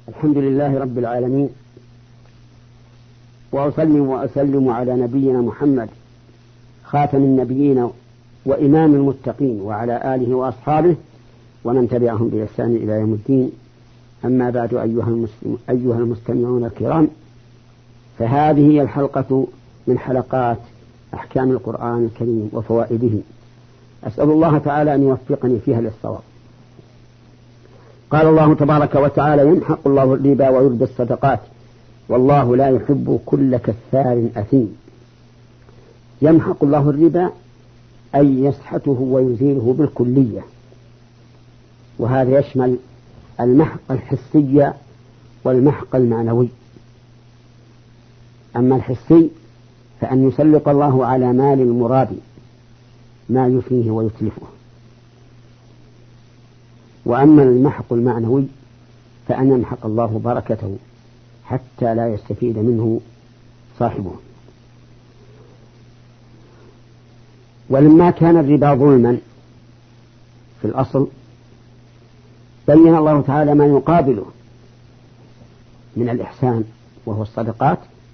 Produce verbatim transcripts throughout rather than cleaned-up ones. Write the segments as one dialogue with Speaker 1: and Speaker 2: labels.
Speaker 1: الحمد لله رب العالمين، وأسلم وأسلم على نبينا محمد خاتم النبيين وإمام المتقين، وعلى آله وأصحابه ومن تبعهم بإحسان إلى يوم الدين. أما بعد، أيها المسلم أيها المستمعون الكرام، فهذه هي الحلقة من حلقات أحكام القرآن الكريم وفوائده. أسأل الله تعالى أن يوفقني فيها للصواب. قال الله تبارك وتعالى: يمحق الله الربا ويربي الصدقات والله لا يحب كل كفار أثيم. يمحق الله الربا أي يسحته ويزيله بالكلية، وهذا يشمل المحق الحسي والمحق المعنوي. أما الحسي فأن يسلط الله على مال المرابي ما يفنيه ويتلفه، وأما المحق المعنوي فأن يمحق الله بركته حتى لا يستفيد منه صاحبه. ولما كان الربا ظلما في الأصل، بين الله تعالى ما يقابله من الإحسان وهو الصدقات،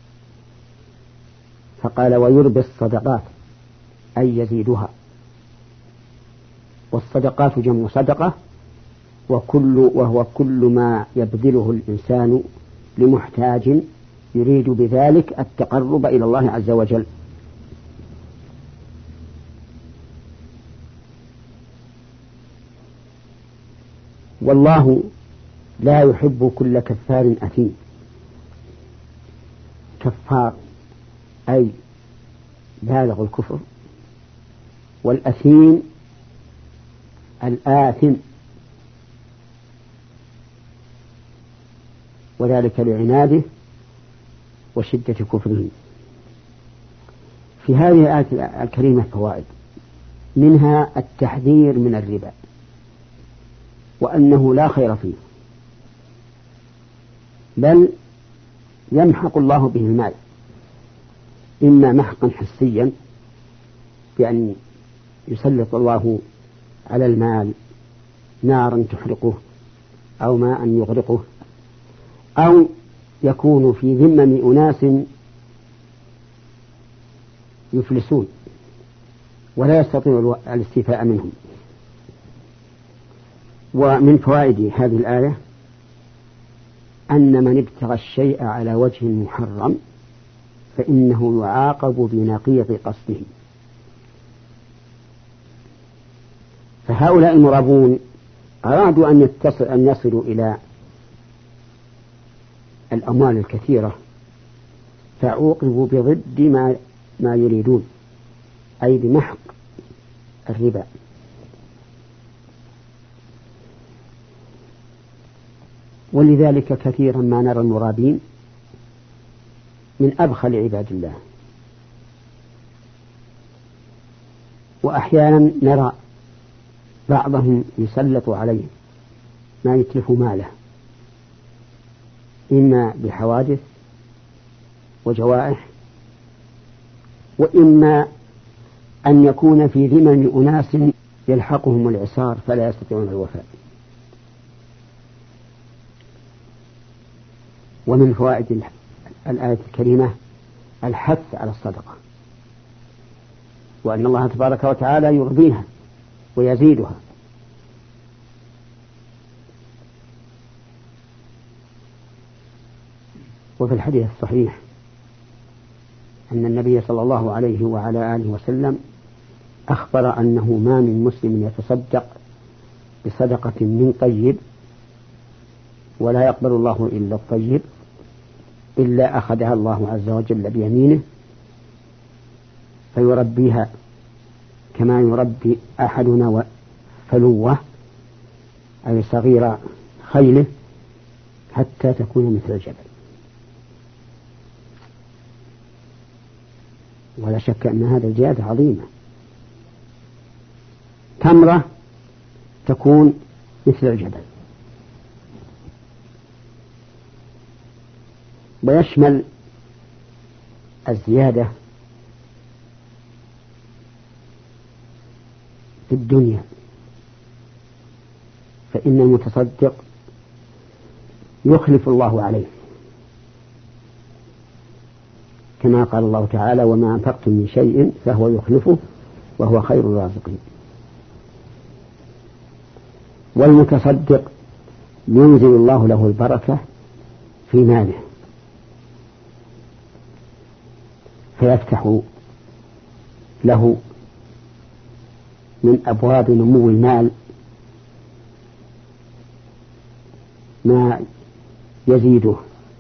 Speaker 1: فقال: ويربي الصدقات أي يزيدها. والصدقات جمع صدقة، وكل وهو كل ما يبذله الإنسان لمحتاج يريد بذلك التقرب إلى الله عز وجل. والله لا يحب كل كفار أثيم. كفار أي بالغ الكفر، والأثيم الآثم، وذلك لعناده وشدة كفره. في هذه الآية الكريمة فوائد، منها التحذير من الربا وأنه لا خير فيه، بل يمحق الله به المال، إما محقا حسيا بأن يسلط الله على المال نارا تحرقه أو ماء يغرقه، أو يكون في ذمم أناس يفلسون ولا يستطيع الاستيفاء منهم. ومن فوائد هذه الآية أن من ابتغى الشيء على وجه محرم فإنه يعاقب بنقيض قصده. فهؤلاء المرابون أرادوا أن يتصل أن يصلوا إلى الأموال الكثيرة، فعوقبوا بضد ما ما يريدون، أي بمحق الربا. ولذلك كثيرا ما نرى المرابين من أبخل عباد الله، وأحيانا نرى بعضهم يسلط عليه ما يتلف ماله، إما بحوادث وجوائح، وإما أن يكون في ذمم أناس يلحقهم العسار فلا يستطيعون الوفاء. ومن فوائد الآية الكريمة الحث على الصدقة، وأن الله تبارك وتعالى يرضيها ويزيدها. وفي الحديث الصحيح أن النبي صلى الله عليه وعلى آله وسلم أخبر أنه ما من مسلم يتصدق بصدقة من طيب ولا يقبل الله إلا الطيب إلا أخذها الله عز وجل بيمينه فيربيها كما يربي أحدنا فلوه أي صغير خيله حتى تكون مثل الجبل. ولا شك أن هذا الجهاد عظيمة. تمرة تكون مثل الجبل. ويشمل الزيادة في الدنيا، فإن المتصدق يخلف الله عليه، كما قال الله تعالى: وما أنفقتم من شيء فهو يخلفه وهو خير الرازقين. والمتصدق ينزل الله له البركة في ماله، فيفتح له من أبواب نمو المال ما يزيده،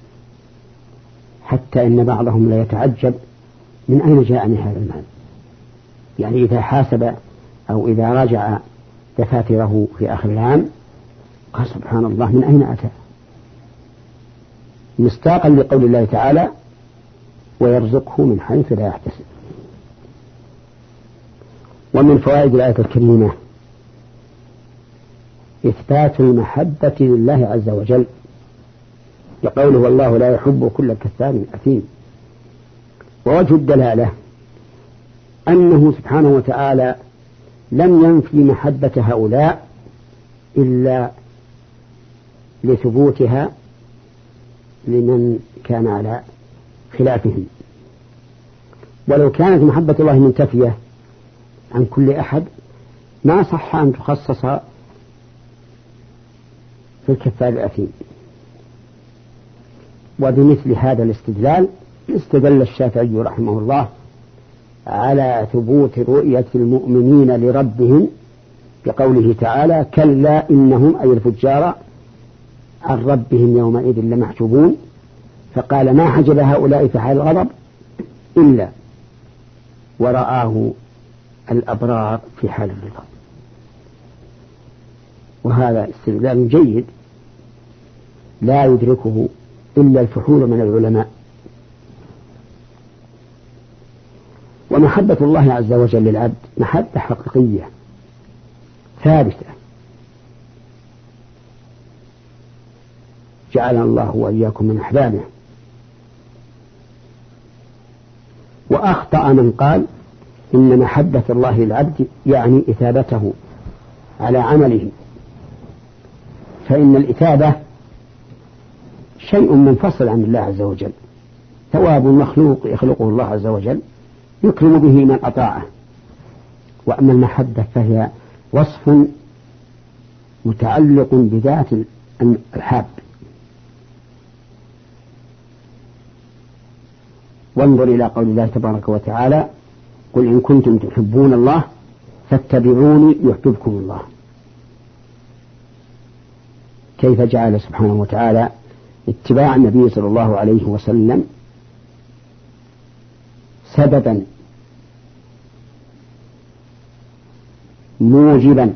Speaker 1: حتى إن بعضهم لا يتعجب من أين جاءني هذا المال. يعني إذا حاسب أو إذا راجع دفاتره في آخر العام قال: سبحان الله، من أين أتى؟ مصداقا لقول الله تعالى: ويرزقه من حيث لا يحتسب. ومن فوائد الآية الكريمة إثبات المحبة لله عز وجل، يقوله: والله لا يحب كل كفار أثيم. ووجه الدلالة أنه سبحانه وتعالى لم ينفي محبة هؤلاء إلا لثبوتها لمن كان على خلافهم. ولو كانت محبة الله منتفية عن كل أحد ما صح أن تخصص في الكفار الأثيم. وبمثل هذا الاستدلال استدل الشافعي رحمه الله على ثبوت رؤية المؤمنين لربهم بقوله تعالى: كلا إنهم أي الفجار عن ربهم يومئذ لمحجوبون. فقال: ما حجب هؤلاء في حال الغضب إلا ورآه الأبرار في حال الرضا. وهذا استدلال جيد لا يدركه إلا الفحول من العلماء. ومحبة الله عز وجل للعبد محبة حقيقية ثابتة، جعلنا الله وإياكم من أحبابه. وأخطأ من قال إن محبة الله للعبد يعني إثابته على عمله، فإن الإثابة شيء منفصل عن الله عز وجل، ثواب مخلوق يخلقه الله عز وجل يكرم به من أطاعه. وأما المحبة فهي وصف متعلق بذات الحاب. وانظر إلى قول الله تبارك وتعالى: قل إن كنتم تحبون الله فاتبعوني يحببكم الله. كيف جعل سبحانه وتعالى اتباع النبي صلى الله عليه وسلم سببا موجبا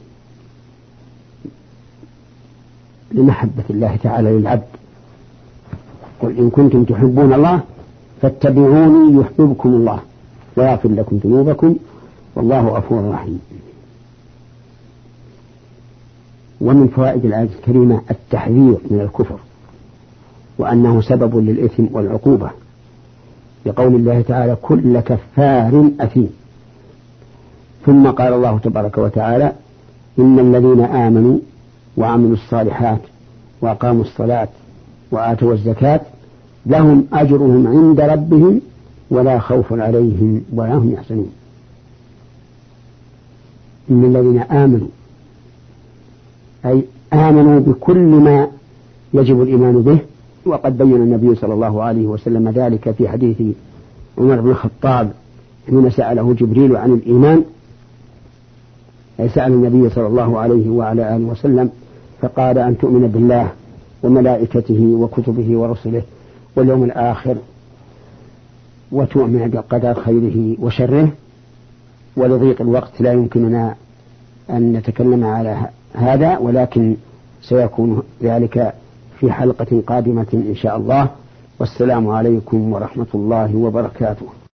Speaker 1: لمحبة الله تعالى للعبد. قل إن كنتم تحبون الله فاتبعوني يحببكم الله ويغفر لكم ذنوبكم والله غفور رحيم. ومن فوائد الآية الكريمة التحذير من الكفر، وأنه سبب للإثم والعقوبة، بقول الله تعالى: كل كفار أثيم. ثم قال الله تبارك وتعالى: إن الذين آمنوا وعملوا الصالحات وأقاموا الصلاة وآتوا الزكاة لهم أجرهم عند ربهم ولا خوف عليهم ولا هم يحزنون. إن الذين آمنوا أي آمنوا بكل ما يجب الإيمان به. وقد بين النبي صلى الله عليه وسلم ذلك في حديث عمر بن الخطاب حين سأله جبريل عن الإيمان، أي سأل النبي صلى الله عليه وعلى آله وسلم فقال: أن تؤمن بالله وملائكته وكتبه ورسله واليوم الآخر وتؤمن بقدر خيره وشره. ولضيق الوقت لا يمكننا أن نتكلم على هذا، ولكن سيكون ذلك في حلقة قادمة إن شاء الله. والسلام عليكم ورحمة الله وبركاته.